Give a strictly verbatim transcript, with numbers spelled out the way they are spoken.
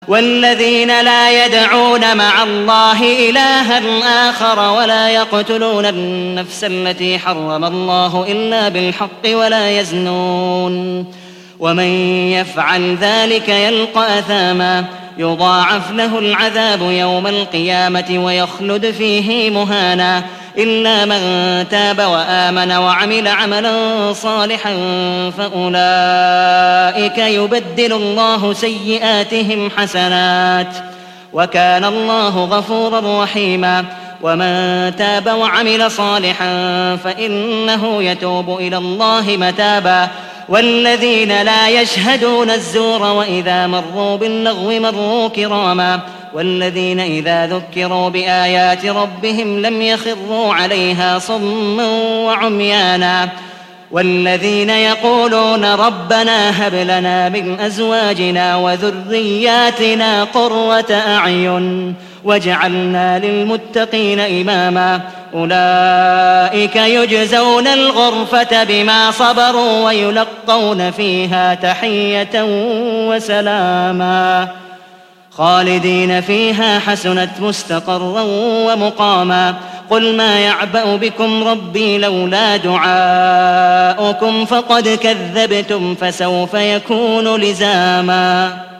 والذين لا يدعون مع الله إلها آخر ولا يقتلون النفس التي حرم الله إلا بالحق ولا يزنون ومن يفعل ذلك يلقى أثاما يضاعف له العذاب يوم القيامة ويخلد فيه مهانا إلا من تاب وآمن وعمل عملا صالحا فأولئك يبدل الله سيئاتهم حسنات وكان الله غفورا رحيما ومن تاب وعمل صالحا فإنه يتوب إلى الله متابا والذين لا يشهدون الزور وإذا مروا باللغو مروا كراما والذين إذا ذكروا بآيات ربهم لم يخروا عليها صما وعميانا والذين يقولون ربنا هب لنا من أزواجنا وذرياتنا قرة أعين واجعلنا للمتقين إماما أولئك يجزون الغرفة بما صبروا ويلقون فيها تحية وسلاما خالدين فيها حسنت مستقرا ومقاما قل ما يعبأ بكم ربي لولا دعاؤكم فقد كذبتم فسوف يكون لزاما.